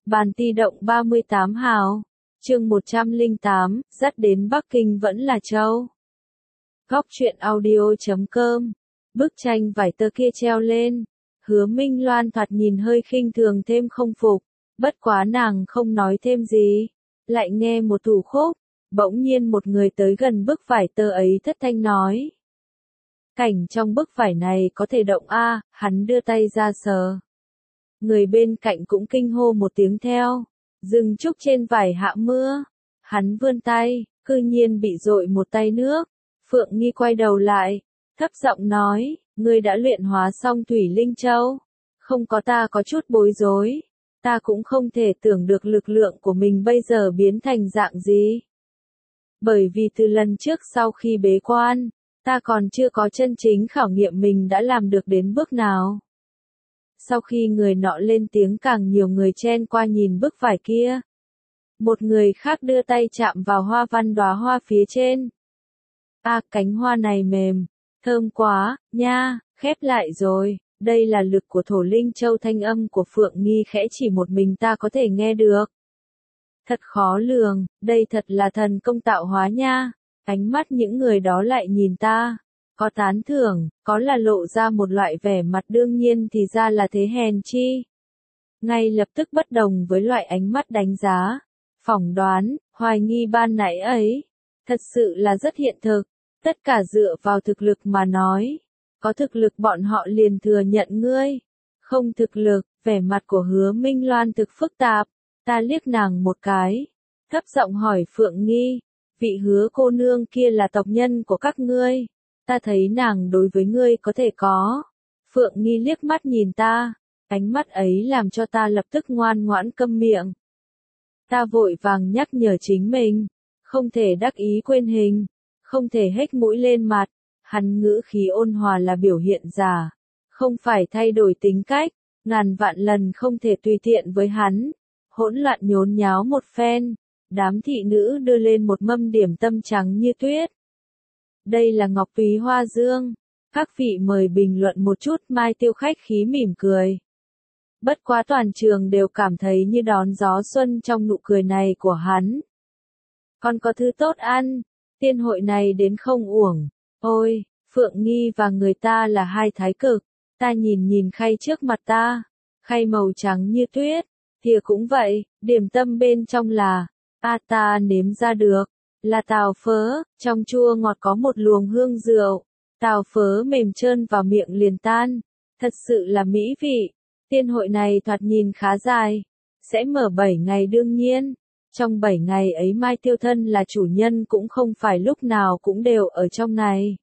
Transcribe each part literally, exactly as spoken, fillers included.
Bàn ti động ba mươi tám hào. Chương một trăm lẻ tám, dắt đến Bắc Kinh vẫn là châu. Góc truyện audio chấm com. Bức tranh vải tơ kia treo lên. Hứa Minh Loan thoạt nhìn hơi khinh thường thêm không phục. Bất quá nàng không nói thêm gì. Lại nghe một thủ khúc. Bỗng nhiên một người tới gần bức vải tơ ấy thất thanh nói. Cảnh trong bức vải này có thể động a, hắn đưa tay ra sờ. Người bên cạnh cũng kinh hô một tiếng theo. Rừng trúc trên vải hạ mưa. Hắn vươn tay, cư nhiên bị dội một tay nước. Phượng Nghi quay đầu lại, thấp giọng nói, ngươi đã luyện hóa xong Thủy Linh Châu. Không có ta có chút bối rối. Ta cũng không thể tưởng được lực lượng của mình bây giờ biến thành dạng gì. Bởi vì từ lần trước sau khi bế quan, ta còn chưa có chân chính khảo nghiệm mình đã làm được đến bước nào. Sau khi người nọ lên tiếng càng nhiều người chen qua nhìn bức vải kia. Một người khác đưa tay chạm vào hoa văn đóa hoa phía trên. À, cánh hoa này mềm, thơm quá, nha, khép lại rồi, đây là lực của Thổ Linh Châu. Thanh âm của Phượng Nghi khẽ chỉ một mình ta có thể nghe được. Thật khó lường, đây thật là thần công tạo hóa nha. Ánh mắt những người đó lại nhìn ta. Có tán thưởng, có là lộ ra một loại vẻ mặt đương nhiên thì ra là thế hèn chi. Ngay lập tức bất đồng với loại ánh mắt đánh giá, phỏng đoán, hoài nghi ban nãy ấy. Thật sự là rất hiện thực, tất cả dựa vào thực lực mà nói. Có thực lực bọn họ liền thừa nhận ngươi. Không thực lực, vẻ mặt của Hứa Minh Loan thực phức tạp. Ta liếc nàng một cái, thấp giọng hỏi Phượng Nghi, vị Hứa cô nương kia là tộc nhân của các ngươi. Ta thấy nàng đối với ngươi có thể có. Phượng Nghi liếc mắt nhìn ta, ánh mắt ấy làm cho ta lập tức ngoan ngoãn câm miệng. Ta vội vàng nhắc nhở chính mình, không thể đắc ý quên hình, không thể hếch mũi lên mặt. Hắn ngữ khí ôn hòa là biểu hiện giả, không phải thay đổi tính cách, ngàn vạn lần không thể tùy tiện với hắn. Hỗn loạn nhốn nháo một phen, đám thị nữ đưa lên một mâm điểm tâm trắng như tuyết. Đây là ngọc túy hoa dương, các vị mời bình luận một chút. Mai Tiêu khách khí mỉm cười. Bất quá toàn trường đều cảm thấy như đón gió xuân trong nụ cười này của hắn. Còn có thứ tốt ăn, tiên hội này đến không uổng. Ôi, Phượng Nghi và người ta là hai thái cực. Ta nhìn nhìn khay trước mặt ta, khay màu trắng như tuyết, thìa cũng vậy, điểm tâm bên trong là, a ta nếm ra được, là tàu phớ, trong chua ngọt có một luồng hương rượu, tàu phớ mềm trơn vào miệng liền tan, thật sự là mỹ vị. Tiên hội này thoạt nhìn khá dài, sẽ mở bảy ngày đương nhiên, trong bảy ngày ấy Mai Tiêu thân là chủ nhân cũng không phải lúc nào cũng đều ở trong này.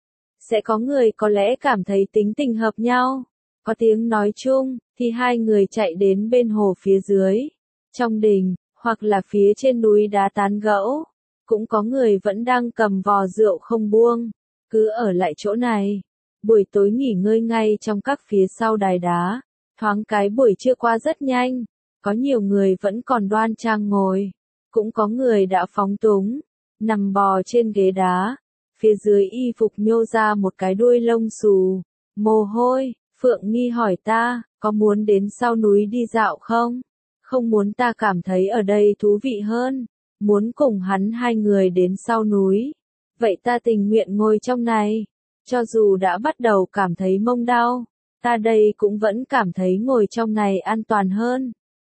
Sẽ có người có lẽ cảm thấy tính tình hợp nhau, có tiếng nói chung, thì hai người chạy đến bên hồ phía dưới, trong đình, hoặc là phía trên núi đá tán gẫu. Cũng có người vẫn đang cầm vò rượu không buông, cứ ở lại chỗ này. Buổi tối nghỉ ngơi ngay trong các phía sau đài đá, thoáng cái buổi trưa qua rất nhanh, có nhiều người vẫn còn đoan trang ngồi, cũng có người đã phóng túng, nằm bò trên ghế đá, phía dưới y phục nhô ra một cái đuôi lông xù, mồ hôi. Phượng Nghi hỏi ta, có muốn đến sau núi đi dạo không? Không muốn. Ta cảm thấy ở đây thú vị hơn. Muốn cùng hắn hai người đến sau núi. Vậy ta tình nguyện ngồi trong này. Cho dù đã bắt đầu cảm thấy mông đau, ta đây cũng vẫn cảm thấy ngồi trong này an toàn hơn.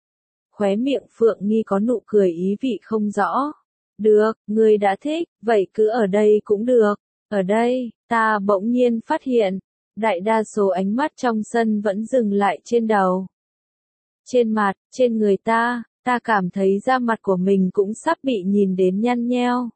Khóe miệng Phượng Nghi có nụ cười ý vị không rõ. Được, ngươi đã thích, vậy cứ ở đây cũng được. Ở đây, ta bỗng nhiên phát hiện, đại đa số ánh mắt trong sân vẫn dừng lại trên đầu. Trên mặt, trên người ta, ta cảm thấy da mặt của mình cũng sắp bị nhìn đến nhăn nheo.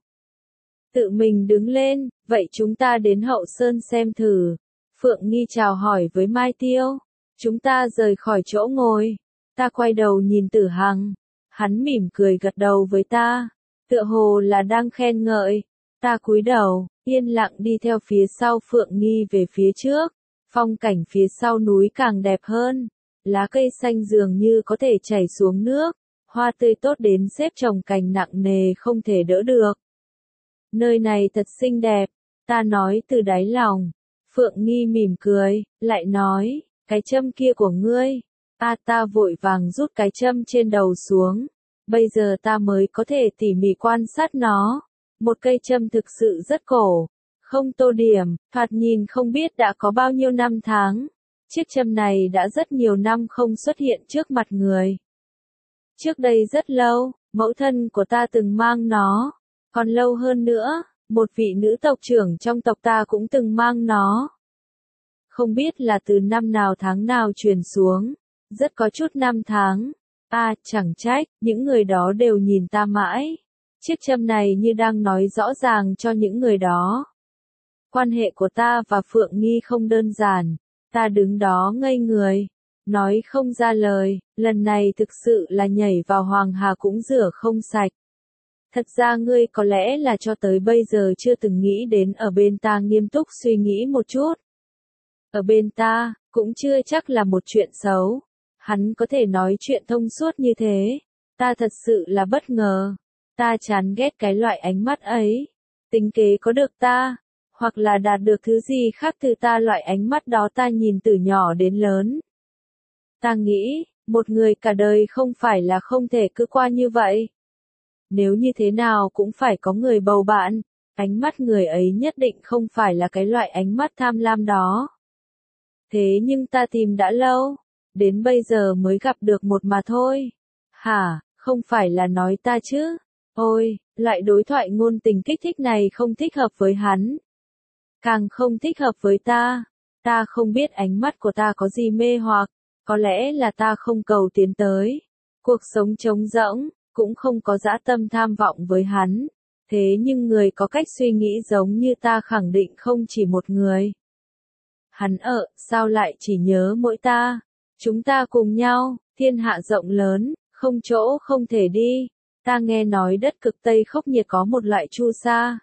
Tự mình đứng lên, vậy chúng ta đến hậu sơn xem thử. Phượng Nghi chào hỏi với Mai Tiêu. Chúng ta rời khỏi chỗ ngồi. Ta quay đầu nhìn Tử Hằng. Hắn mỉm cười gật đầu với ta. Tựa hồ là đang khen ngợi. Ta cúi đầu, yên lặng đi theo phía sau Phượng Nghi về phía trước. Phong cảnh phía sau núi càng đẹp hơn. Lá cây xanh dường như có thể chảy xuống nước. Hoa tươi tốt đến xếp chồng cành nặng nề không thể đỡ được. Nơi này thật xinh đẹp. Ta nói từ đáy lòng. Phượng Nghi mỉm cười, lại nói, cái châm kia của ngươi. A ta vội vàng rút cái châm trên đầu xuống. Bây giờ ta mới có thể tỉ mỉ quan sát nó. Một cây châm thực sự rất cổ. Không tô điểm, thoạt nhìn không biết đã có bao nhiêu năm tháng. Chiếc châm này đã rất nhiều năm không xuất hiện trước mặt người. Trước đây rất lâu, mẫu thân của ta từng mang nó. Còn lâu hơn nữa, một vị nữ tộc trưởng trong tộc ta cũng từng mang nó. Không biết là từ năm nào tháng nào truyền xuống. Rất có chút năm tháng. À, chẳng trách, những người đó đều nhìn ta mãi. Chiếc châm này như đang nói rõ ràng cho những người đó. Quan hệ của ta và Phượng Nghi không đơn giản. Ta đứng đó ngây người. Nói không ra lời, lần này thực sự là nhảy vào Hoàng Hà cũng rửa không sạch. Thật ra ngươi có lẽ là cho tới bây giờ chưa từng nghĩ đến ở bên ta nghiêm túc suy nghĩ một chút. Ở bên ta, cũng chưa chắc là một chuyện xấu. Hắn có thể nói chuyện thông suốt như thế. Ta thật sự là bất ngờ. Ta chán ghét cái loại ánh mắt ấy. Tính kế có được ta, hoặc là đạt được thứ gì khác từ ta, loại ánh mắt đó ta nhìn từ nhỏ đến lớn. Ta nghĩ, một người cả đời không phải là không thể cứ qua như vậy. Nếu như thế nào cũng phải có người bầu bạn, ánh mắt người ấy nhất định không phải là cái loại ánh mắt tham lam đó. Thế nhưng ta tìm đã lâu, đến bây giờ mới gặp được một mà thôi. Hả, không phải là nói ta chứ? Ôi, loại đối thoại ngôn tình kích thích này không thích hợp với hắn. Càng không thích hợp với ta. Ta không biết ánh mắt của ta có gì mê hoặc, có lẽ là ta không cầu tiến tới. Cuộc sống trống rỗng, cũng không có dã tâm tham vọng với hắn. Thế nhưng người có cách suy nghĩ giống như ta khẳng định không chỉ một người. Hắn ở, sao lại chỉ nhớ mỗi ta? Chúng ta cùng nhau, thiên hạ rộng lớn, không chỗ không thể đi. Ta nghe nói đất cực Tây khốc nhiệt có một loại chu sa.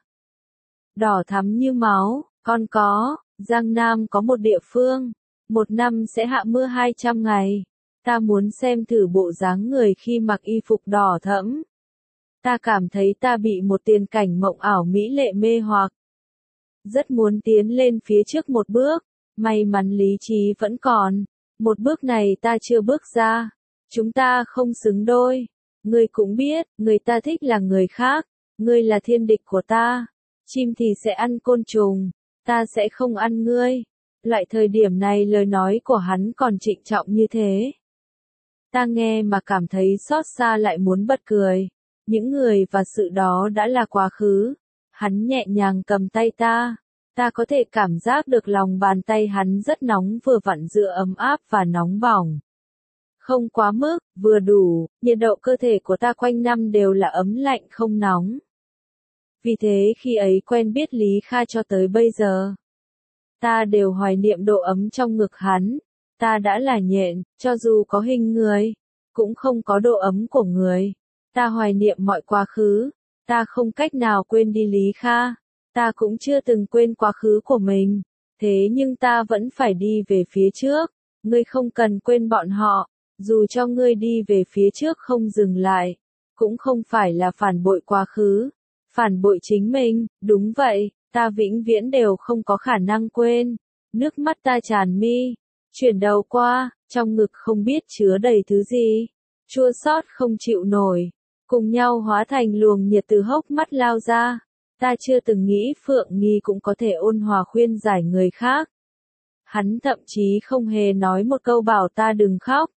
Đỏ thắm như máu, còn có, Giang Nam có một địa phương. Một năm sẽ hạ mưa hai trăm ngày. Ta muốn xem thử bộ dáng người khi mặc y phục đỏ thẫm. Ta cảm thấy ta bị một tiền cảnh mộng ảo mỹ lệ mê hoặc. Rất muốn tiến lên phía trước một bước. May mắn lý trí vẫn còn. Một bước này ta chưa bước ra. Chúng ta không xứng đôi. Ngươi cũng biết, người ta thích là người khác. Ngươi là thiên địch của ta. Chim thì sẽ ăn côn trùng. Ta sẽ không ăn ngươi. Loại thời điểm này lời nói của hắn còn trịnh trọng như thế. Ta nghe mà cảm thấy xót xa lại muốn bật cười. Những người và sự đó đã là quá khứ. Hắn nhẹ nhàng cầm tay ta. Ta có thể cảm giác được lòng bàn tay hắn rất nóng, vừa vặn giữa ấm áp và nóng bỏng. Không quá mức, vừa đủ, nhiệt độ cơ thể của ta quanh năm đều là ấm lạnh không nóng. Vì thế khi ấy quen biết Lý Kha cho tới bây giờ, ta đều hoài niệm độ ấm trong ngực hắn. Ta đã là nhện, cho dù có hình người, cũng không có độ ấm của người. Ta hoài niệm mọi quá khứ. Ta không cách nào quên đi Lý Kha. Ta cũng chưa từng quên quá khứ của mình. Thế nhưng ta vẫn phải đi về phía trước. Ngươi không cần quên bọn họ. Dù cho ngươi đi về phía trước không dừng lại, cũng không phải là phản bội quá khứ. Phản bội chính mình, đúng vậy, ta vĩnh viễn đều không có khả năng quên. Nước mắt ta tràn mi, chuyển đầu qua, trong ngực không biết chứa đầy thứ gì. Chua xót không chịu nổi, cùng nhau hóa thành luồng nhiệt từ hốc mắt lao ra. Ta chưa từng nghĩ Phượng Nghi cũng có thể ôn hòa khuyên giải người khác. Hắn thậm chí không hề nói một câu bảo ta đừng khóc.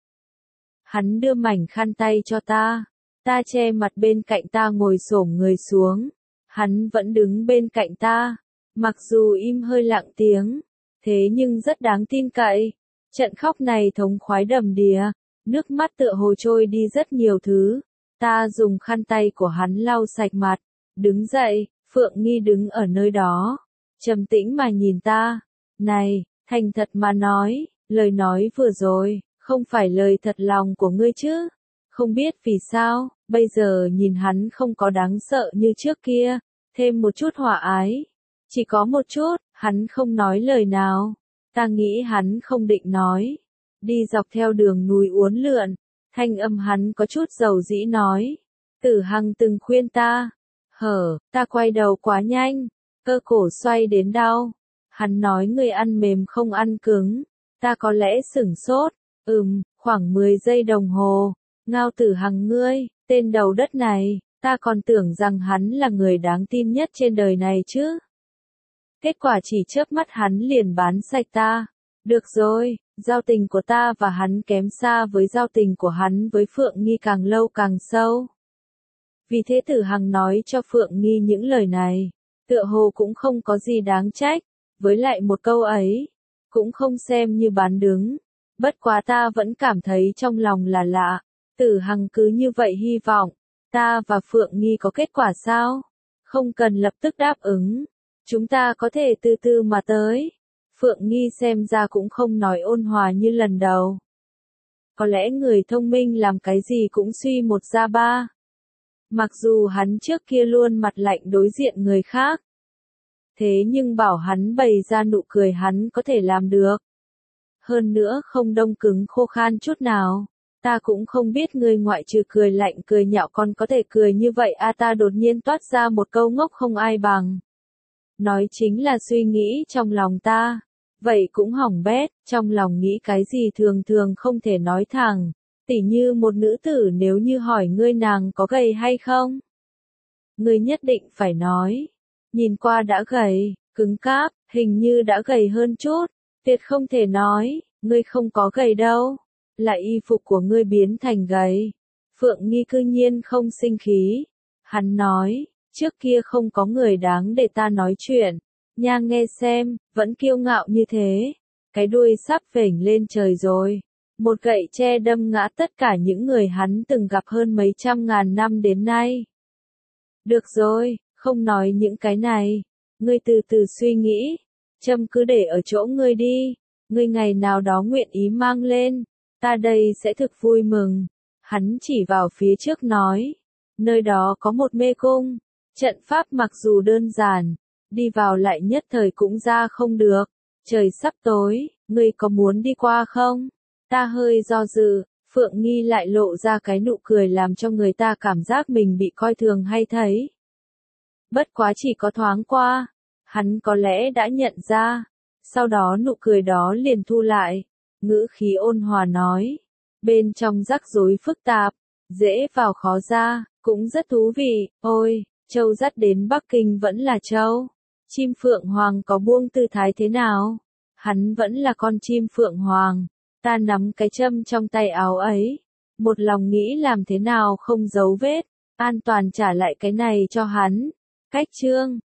Hắn đưa mảnh khăn tay cho ta. Ta che mặt bên cạnh ta ngồi xổm người xuống. Hắn vẫn đứng bên cạnh ta. Mặc dù im hơi lặng tiếng. Thế nhưng rất đáng tin cậy. Trận khóc này thống khoái đầm đìa. Nước mắt tựa hồ trôi đi rất nhiều thứ. Ta dùng khăn tay của hắn lau sạch mặt. Đứng dậy, Phượng Nghi đứng ở nơi đó. Trầm tĩnh mà nhìn ta. Này, thành thật mà nói, lời nói vừa rồi, không phải lời thật lòng của ngươi chứ. Không biết vì sao, bây giờ nhìn hắn không có đáng sợ như trước kia, thêm một chút hòa ái. Chỉ có một chút, hắn không nói lời nào. Ta nghĩ hắn không định nói. Đi dọc theo đường núi uốn lượn, thanh âm hắn có chút dầu dĩ nói. Tử Hằng từng khuyên ta. Hở, ta quay đầu quá nhanh, cơ cổ xoay đến đau. Hắn nói người ăn mềm không ăn cứng. Ta có lẽ sửng sốt. Ừm, Khoảng mười giây đồng hồ, Ngao Tử Hằng ngươi, tên đầu đất này, ta còn tưởng rằng hắn là người đáng tin nhất trên đời này chứ. Kết quả chỉ chớp mắt hắn liền bán sạch ta. Được rồi, giao tình của ta và hắn kém xa với giao tình của hắn với Phượng Nghi càng lâu càng sâu. Vì thế Tử Hằng nói cho Phượng Nghi những lời này, tựa hồ cũng không có gì đáng trách, với lại một câu ấy, cũng không xem như bán đứng. Bất quá ta vẫn cảm thấy trong lòng là lạ, Tử Hằng cứ như vậy hy vọng, ta và Phượng Nghi có kết quả sao? Không cần lập tức đáp ứng, chúng ta có thể từ từ mà tới. Phượng Nghi xem ra cũng không nói ôn hòa như lần đầu. Có lẽ người thông minh làm cái gì cũng suy một ra ba. Mặc dù hắn trước kia luôn mặt lạnh đối diện người khác. Thế nhưng bảo hắn bày ra nụ cười hắn có thể làm được. Hơn nữa không đông cứng khô khan chút nào. Ta cũng không biết người ngoại trừ cười lạnh cười nhạo còn có thể cười như vậy a à, ta đột nhiên toát ra một câu ngốc không ai bằng. Nói chính là suy nghĩ trong lòng ta. Vậy cũng hỏng bét, trong lòng nghĩ cái gì thường thường không thể nói thẳng. Tỉ như một nữ tử nếu như hỏi ngươi nàng có gầy hay không? Ngươi nhất định phải nói. Nhìn qua đã gầy, cứng cáp, hình như đã gầy hơn chút. Tuyệt không thể nói, ngươi không có gầy đâu. Là y phục của ngươi biến thành gầy. Phượng Nghi cư nhiên không sinh khí. Hắn nói, trước kia không có người đáng để ta nói chuyện. Nha nghe xem, vẫn kiêu ngạo như thế. Cái đuôi sắp phểnh lên trời rồi. Một gậy tre đâm ngã tất cả những người hắn từng gặp hơn mấy trăm ngàn năm đến nay. Được rồi, không nói những cái này. Ngươi từ từ suy nghĩ. Châm cứ để ở chỗ ngươi đi. Ngươi ngày nào đó nguyện ý mang lên. Ta đây sẽ thực vui mừng. Hắn chỉ vào phía trước nói. Nơi đó có một mê cung. Trận pháp mặc dù đơn giản. Đi vào lại nhất thời cũng ra không được. Trời sắp tối, ngươi có muốn đi qua không? Ta hơi do dự, Phượng Nghi lại lộ ra cái nụ cười làm cho người ta cảm giác mình bị coi thường hay thấy. Bất quá chỉ có thoáng qua, hắn có lẽ đã nhận ra. Sau đó nụ cười đó liền thu lại, ngữ khí ôn hòa nói. Bên trong rắc rối phức tạp, dễ vào khó ra, cũng rất thú vị. Ôi, châu dắt đến Bắc Kinh vẫn là châu. Chim Phượng Hoàng có buông tư thái thế nào? Hắn vẫn là con chim Phượng Hoàng. Ta nắm cái châm trong tay áo ấy. Một lòng nghĩ làm thế nào không giấu vết. An toàn trả lại cái này cho hắn. Cách chương.